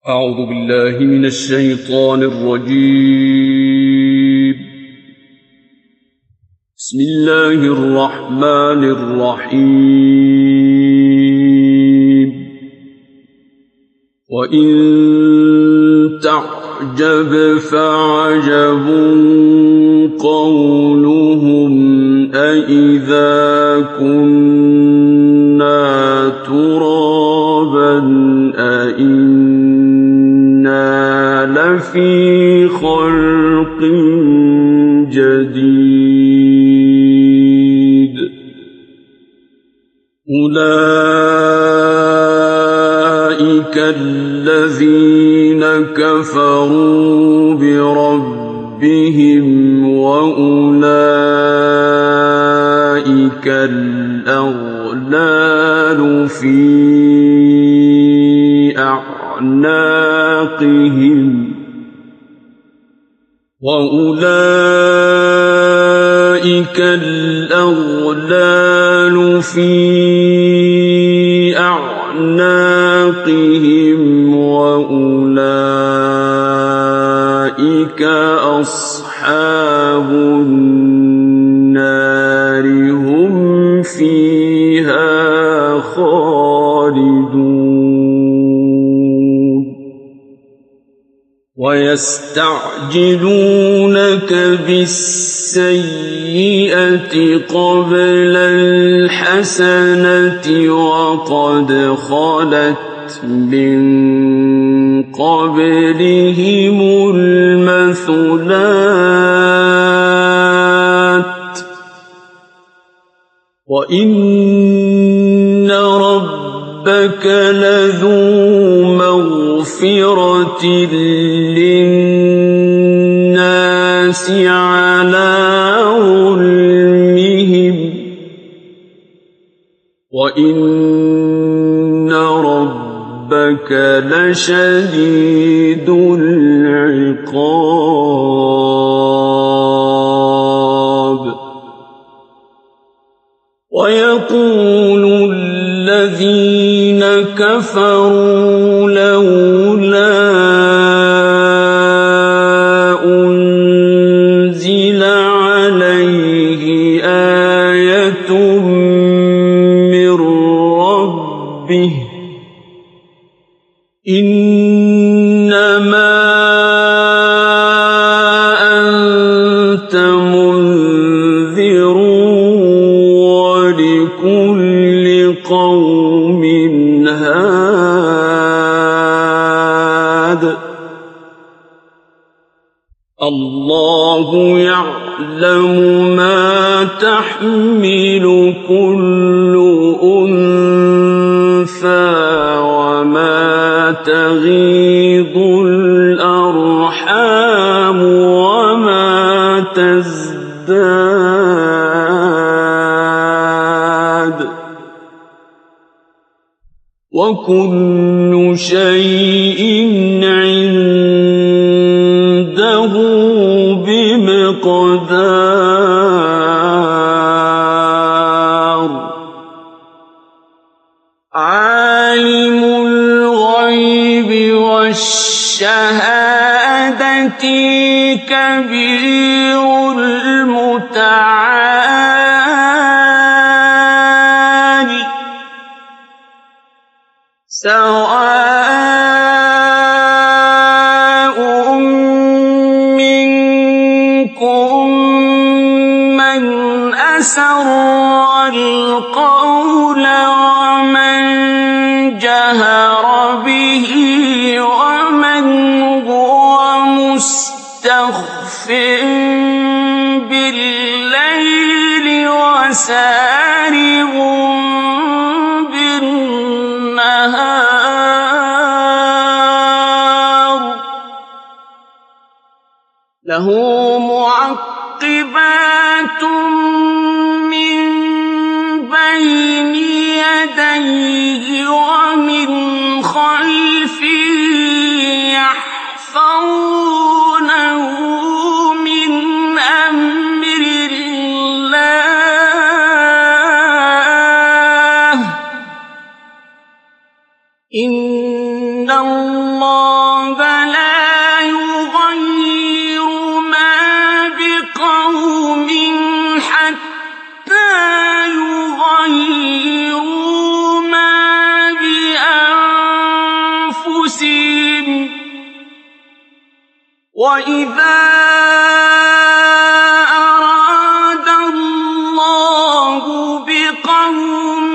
أعوذ بالله من الشيطان الرجيم. بسم الله الرحمن الرحيم. وإن تعجب فعجب قولهم أإذا كنا ترابا أإنا لفي خلق جديد. أولئك الذين كفروا بربهم وأولئك الأغلال في أعناقهم وأولئك أصحاب النار هم فيها خالدون. ويستعجلونك بالسيئة قبل الحسنة وقد خلت من قبلهم المثلات وإن ربك لذو مغفرة للناس على ظلمهم وإن ربك لشديد العقاب. ويقول الذين كفروا لولا أنزل عليه آية من ربه إنما أنت منذر ولكل قوم هاد. الله يعلم ما تحمل كل أنثى وما تغيض الأرحام وما تزداد وكل شيء عنده بمقدار. عالم الغيب والشهادة كبير المتعال سواء منكم من أسر القول ومن جهر به ومن هو مستخف بالليل وسارب بالنهار. له معقبات من بين يديه ومن خلفه يحفظونه من أمر الله إن الله أنفسهم وإذا أراد الله بقوم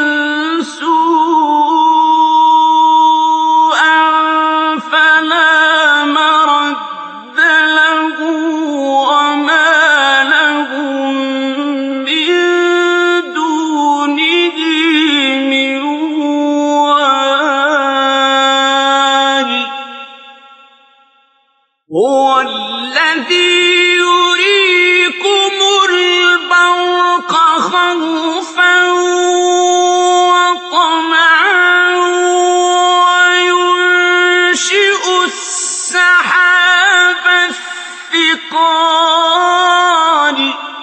سوءا فلا مرد له وما لهم من دونه من وال هو الذي يريكم البرق خوفا وطمعا وينشئ السحاب الثقال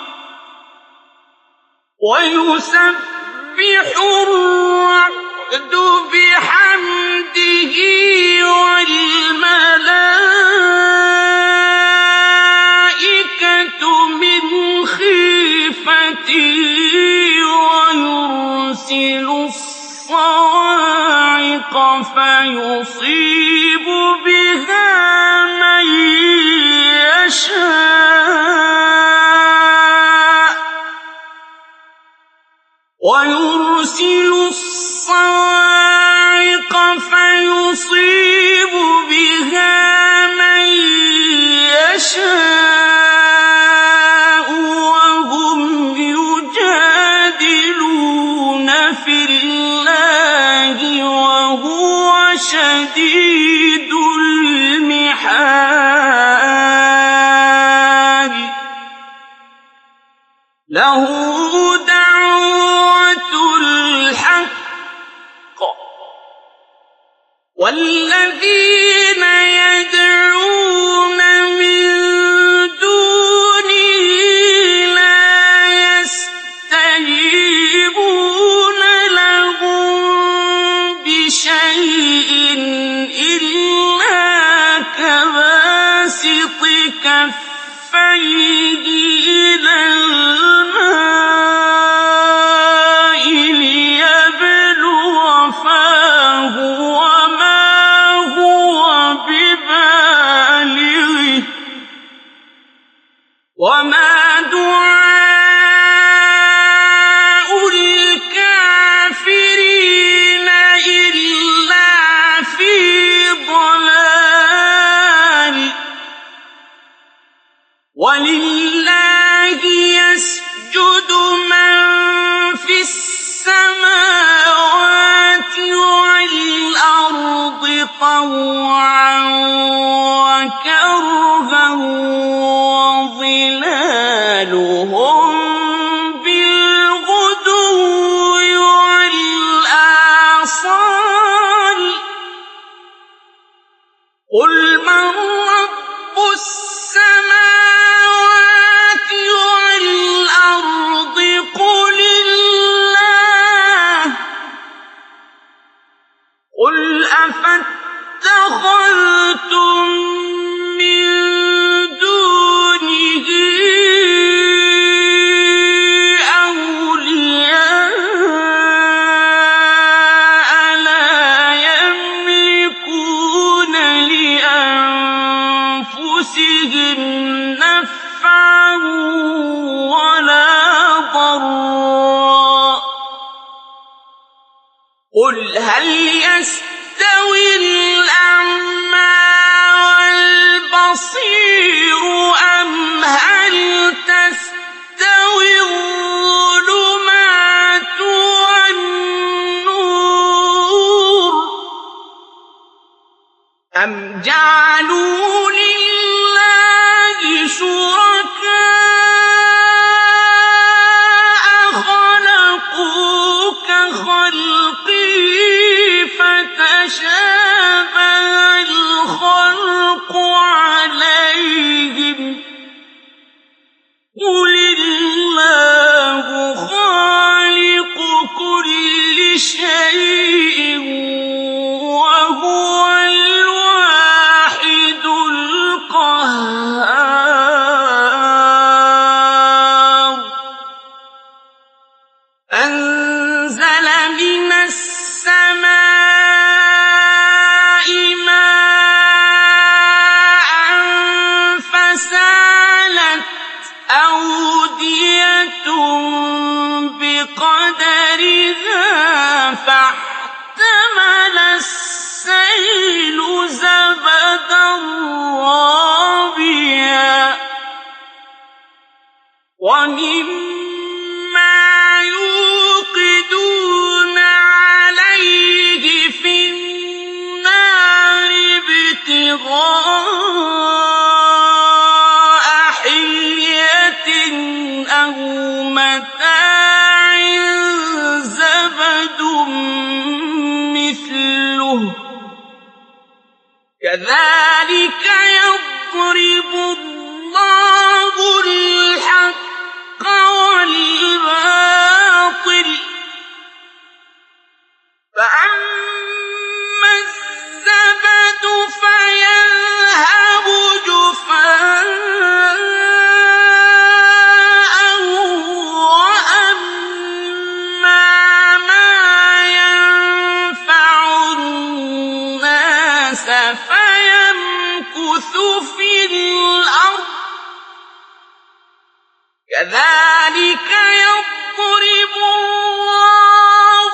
ويسبح الرعد بحمده والملائكة من خيفته ويرسل الصواعق فيصيب بها من يشاء ويرسل الصواعق فيصيب بها من يشاء وهم يجادلون في الله وهو شديد المحال له دعوة الحق والذين يدعون من دونه لا يستجيبون لهم بشيء إلا كباسط كفيه إلى الماء ليبلغ فاه وما هو ببالغه وما دعاء الكافرين إلا في ضلال ولله يسجد من في السماوات والأرض طوعا وكرها وظلالهم بالغدو والآصال قل من رب السماوات والأرض قل الله قل أفاتخذتم من دونه أولياء لا يملكون لأنفسهم نفعا ولا ضرا قل هل يستوي الأعمى والبصير أم هل تستوي الظلمات والنور أم جعلوا لله شركاء خلقوا كخلقه فتشابه الخلق عليهم قل الله خالق كل شيء وهو الواحد كذلك يضرب الله الحق والباطل فأما الزبد فيذهب جفاء وأما ما ينفع الناس فيمكث في الأرض كذلك يضرب الله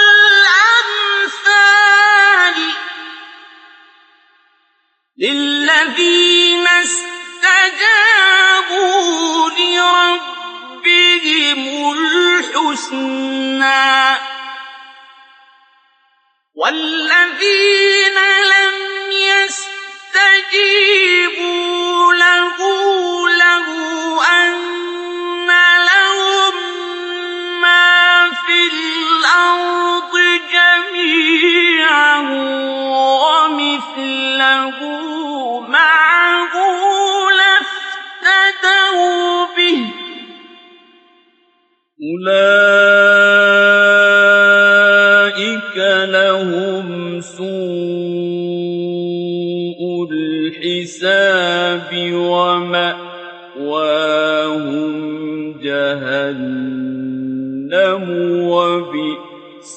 الأمثال للذين استجابوا لربهم الحسنى والذين لم يستجيبوا له أن لهم ما في الأرض جميعا ومثله معه لافتدوا به أولئك لهم سوء الحساب ومأواهم جهنم وبئس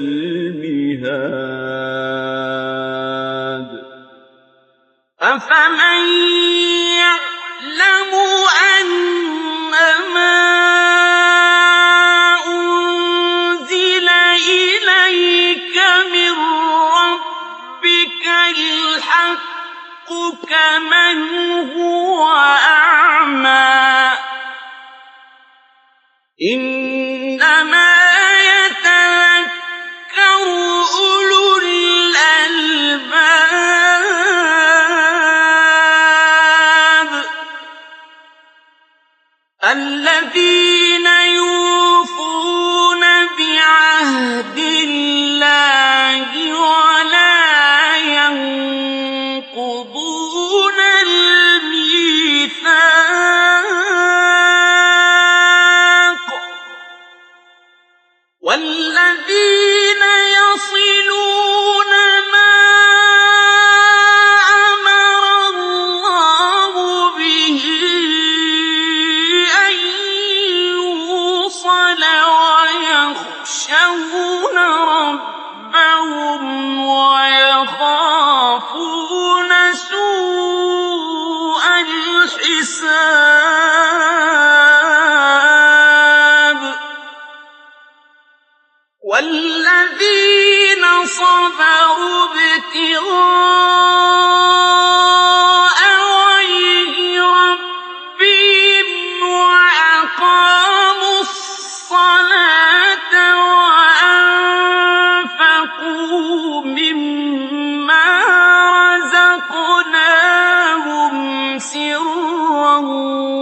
المهاد أفمن يعلم أنما أنزل إليك من ربك الحق كمن هو أعمى إنما يتذكر أولو الألباب الذين يوفون بعهد الله ولا ينقضون الميثاق والذين يصلون ما أمر الله به أن يوصل ويخشون ربهم ويخافون سوء الحساب والذين صبروا ابتغاء وجه ربهم وأقاموا الصلاة وأنفقوا مما رزقناهم سرا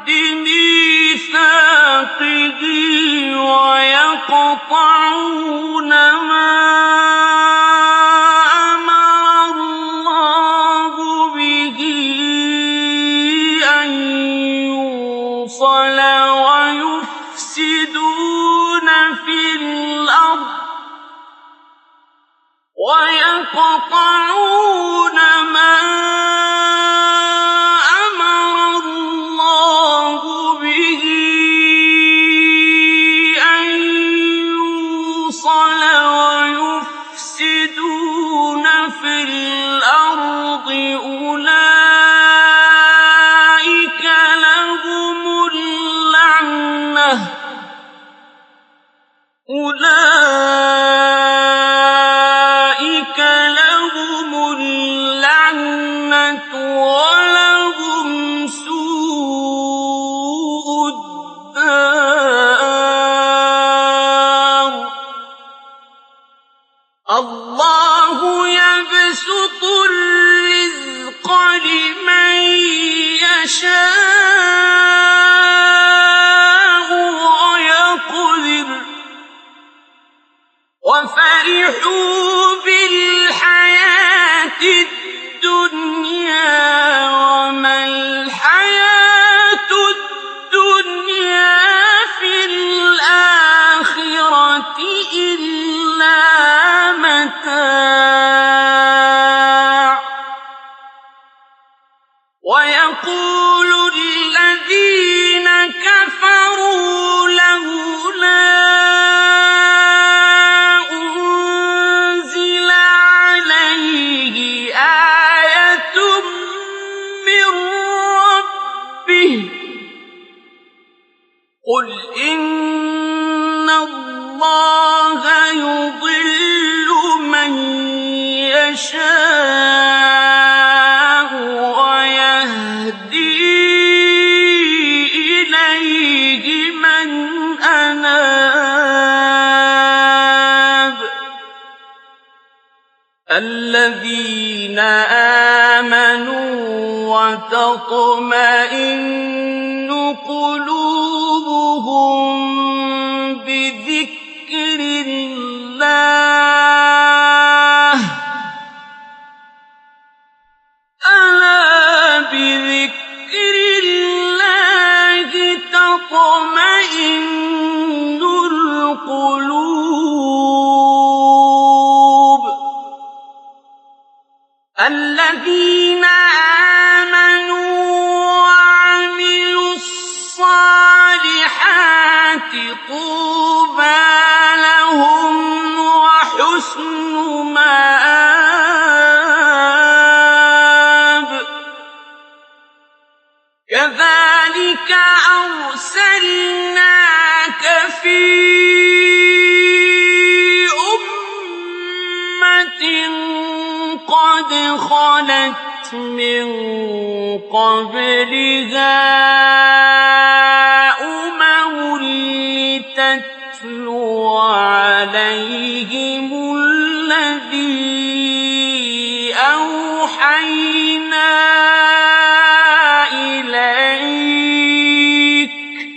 ميثاقه ويقطعون ما أمر الله به أن يوصل ويفسدون في الأرض ويقطعون ما أمر الله به أن يوصل ويفسدون في الأرض أولئك لهم اللعنة ولهم سوء الدار الله يبسط الرزق لمن يشاء ويقدر وفرحوا بالحياة الدنيا وما الحياة الدنيا في الآخرة إلا متاع ويقول الذين كفروا لولا أنزل عليه آية من ربه قل إن الله يضل من يشاء ويهدي إليه من أناب الذين آمنوا وتطمئن قلوبهم بذكر الله ألا بذكر الله تطمئن القلوب الذين آمنوا وعملوا الصالحات طوبى لهم وحسن مآب كذلك أرسلناك في أمة قد خلت من قبلها أمم لتتلو عليهم الذي أوحينا إليك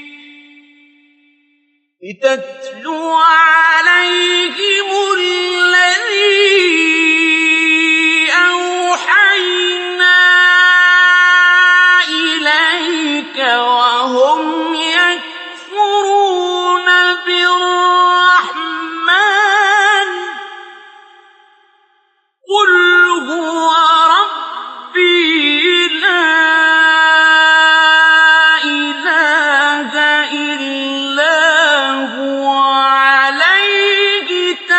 وهم يكفرون بالرحمن قل هو ربي لا إله إلا هو عليه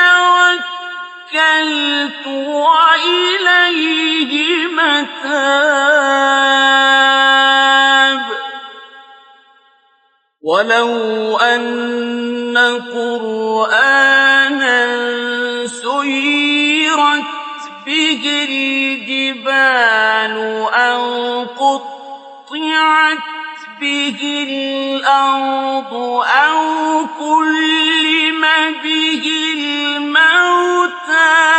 توكلت وإليه متاب ولو أن قرآنا سيرت به الجبال أو قطعت به الأرض أو كلم به الموتى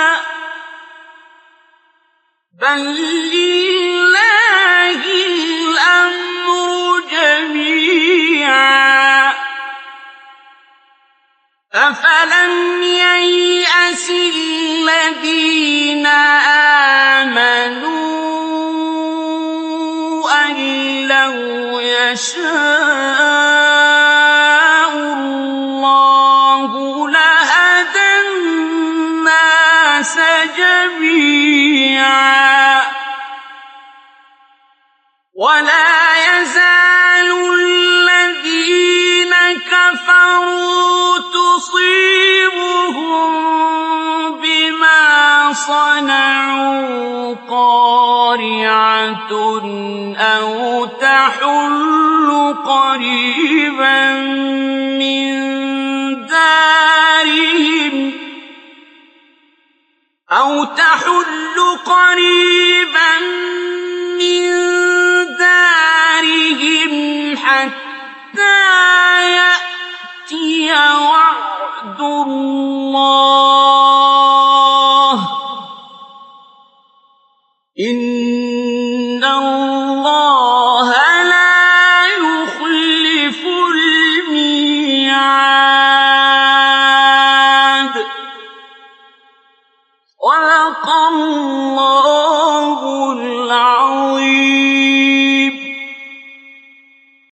بل لله الأمر جميعا أَفَلَمْ يَيْأَسِ الَّذِينَ آمَنُوا أَن لَّوْ يَشَاءُ اللَّهُ لَهَدَى النَّاسَ جَمِيعًا ۗ وَلَا يَزَالُ الَّذِينَ كَفَرُوا تُصِيبُهُم بِمَا صَنَعُوا قَارِعَةٌ أَوْ تَحُلُّ